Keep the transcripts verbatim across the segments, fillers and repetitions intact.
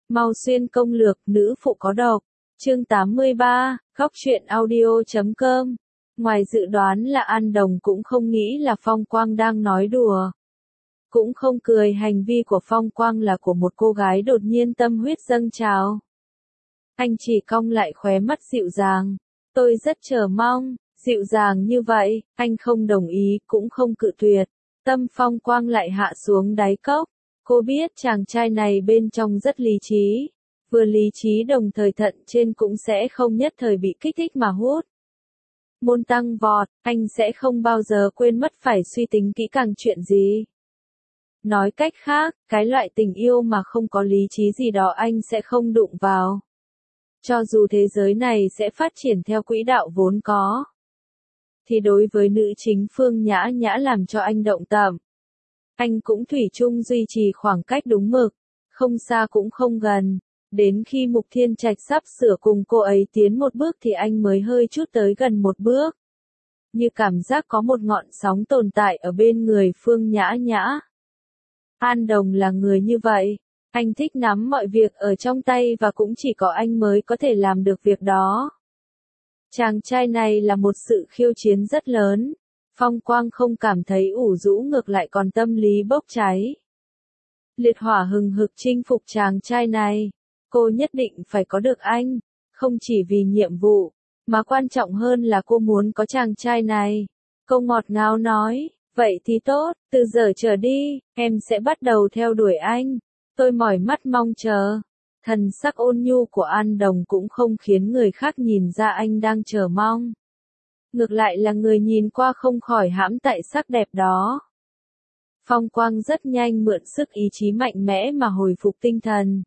Mau xuyên công lược, nữ phụ có độc. Chương tám mươi ba, góc truyện audio chấm com. Ngoài dự đoán là An Đồng cũng không nghĩ là Phong Quang đang nói đùa. Cũng không cười hành vi của Phong Quang là của một cô gái đột nhiên tâm huyết dâng trào. Anh chỉ cong lại khóe mắt dịu dàng. Tôi rất chờ mong, dịu dàng như vậy, anh không đồng ý cũng không cự tuyệt. Tâm Phong Quang lại hạ xuống đáy cốc. Cô biết chàng trai này bên trong rất lý trí. Vừa lý trí đồng thời thận trên cũng sẽ không nhất thời bị kích thích mà hút. Môn tăng vọt, anh sẽ không bao giờ quên mất phải suy tính kỹ càng chuyện gì. Nói cách khác, cái loại tình yêu mà không có lý trí gì đó anh sẽ không đụng vào. Cho dù thế giới này sẽ phát triển theo quỹ đạo vốn có. Thì đối với nữ chính Phương Nhã Nhã làm cho anh động tâm. Anh cũng thủy chung duy trì khoảng cách đúng mực, không xa cũng không gần. Đến khi Mục Thiên Trạch sắp sửa cùng cô ấy tiến một bước thì anh mới hơi chút tới gần một bước. Như cảm giác có một ngọn sóng tồn tại ở bên người Phương Nhã Nhã. An Đồng là người như vậy. Anh thích nắm mọi việc ở trong tay và cũng chỉ có anh mới có thể làm được việc đó. Chàng trai này là một sự khiêu chiến rất lớn. Phong Quang không cảm thấy ủ rũ, ngược lại còn tâm lý bốc cháy. Liệt hỏa hừng hực chinh phục chàng trai này. Cô nhất định phải có được anh. Không chỉ vì nhiệm vụ, mà quan trọng hơn là cô muốn có chàng trai này. Cô ngọt ngào nói, vậy thì tốt, từ giờ trở đi, em sẽ bắt đầu theo đuổi anh. Tôi mỏi mắt mong chờ. Thần sắc ôn nhu của An Đồng cũng không khiến người khác nhìn ra anh đang chờ mong. Ngược lại là người nhìn qua không khỏi hãm tại sắc đẹp đó. Phong Quang rất nhanh mượn sức ý chí mạnh mẽ mà hồi phục tinh thần.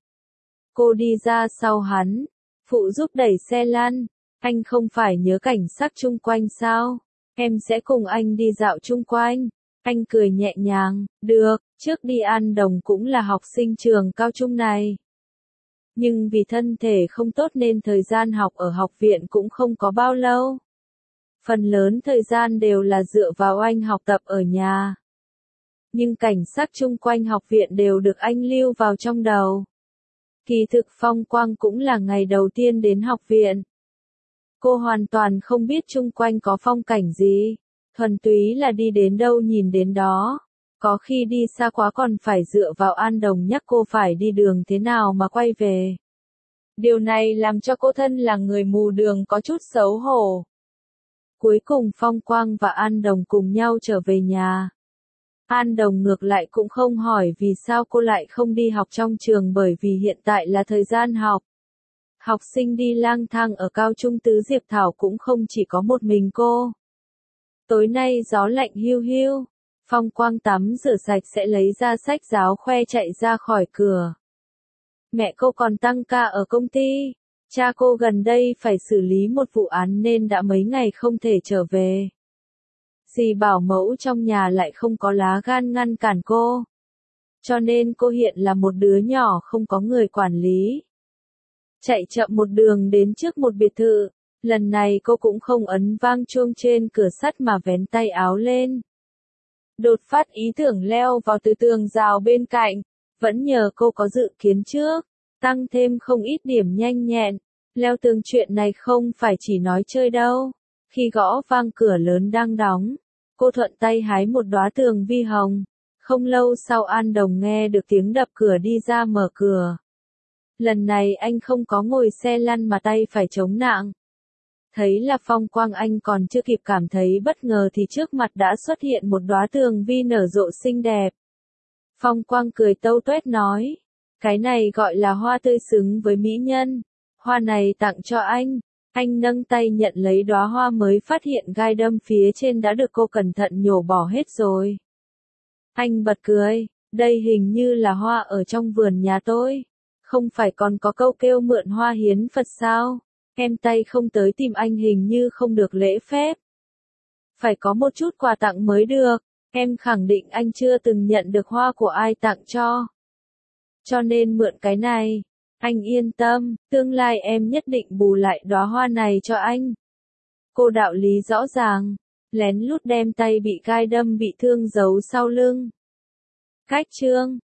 Cô đi ra sau hắn, phụ giúp đẩy xe lăn. Anh không phải nhớ cảnh sắc chung quanh sao? Em sẽ cùng anh đi dạo chung quanh. Anh cười nhẹ nhàng, được, trước đi. An Đồng cũng là học sinh trường cao trung này. Nhưng vì thân thể không tốt nên thời gian học ở học viện cũng không có bao lâu. Phần lớn thời gian đều là dựa vào anh học tập ở nhà. Nhưng cảnh sắc chung quanh học viện đều được anh lưu vào trong đầu. Kỳ thực Phong Quang cũng là ngày đầu tiên đến học viện. Cô hoàn toàn không biết chung quanh có phong cảnh gì. Thuần túy là đi đến đâu nhìn đến đó. Có khi đi xa quá còn phải dựa vào An Đồng nhắc cô phải đi đường thế nào mà quay về. Điều này làm cho cô thân là người mù đường có chút xấu hổ. Cuối cùng Phong Quang và An Đồng cùng nhau trở về nhà. An Đồng ngược lại cũng không hỏi vì sao cô lại không đi học trong trường, bởi vì hiện tại là thời gian học. Học sinh đi lang thang ở cao trung Tứ Diệp Thảo cũng không chỉ có một mình cô. Tối nay gió lạnh hiu hiu. Phong Quang tắm rửa sạch sẽ lấy ra sách giáo khoe chạy ra khỏi cửa. Mẹ cô còn tăng ca ở công ty. Cha cô gần đây phải xử lý một vụ án nên đã mấy ngày không thể trở về. Dì bảo mẫu trong nhà lại không có lá gan ngăn cản cô. Cho nên cô hiện là một đứa nhỏ không có người quản lý. Chạy chậm một đường đến trước một biệt thự. Lần này cô cũng không ấn vang chuông trên cửa sắt mà vén tay áo lên. Đột phát ý tưởng leo vào từ tường rào bên cạnh. Vẫn nhờ cô có dự kiến trước. Tăng thêm không ít điểm nhanh nhẹn. Leo tường chuyện này không phải chỉ nói chơi đâu. Khi gõ vang cửa lớn đang đóng, cô thuận tay hái một đóa tường vi hồng. Không lâu sau An Đồng nghe được tiếng đập cửa đi ra mở cửa. Lần này anh không có ngồi xe lăn mà tay phải chống nạng. Thấy là Phong Quang, anh còn chưa kịp cảm thấy bất ngờ thì trước mặt đã xuất hiện một đóa tường vi nở rộ xinh đẹp. Phong Quang cười tâu tuét nói, cái này gọi là hoa tươi xứng với mỹ nhân. Hoa này tặng cho anh. Anh nâng tay nhận lấy đóa hoa mới phát hiện gai đâm phía trên đã được cô cẩn thận nhổ bỏ hết rồi. Anh bật cười, đây hình như là hoa ở trong vườn nhà tôi. Không phải còn có câu kêu mượn hoa hiến Phật sao? Em tay không tới tìm anh hình như không được lễ phép. Phải có một chút quà tặng mới được. Em khẳng định anh chưa từng nhận được hoa của ai tặng cho. Cho nên mượn cái này. Anh yên tâm, tương lai em nhất định bù lại đóa hoa này cho anh. Cô đạo lý rõ ràng, lén lút đem tay bị gai đâm bị thương giấu sau lưng. Cách chương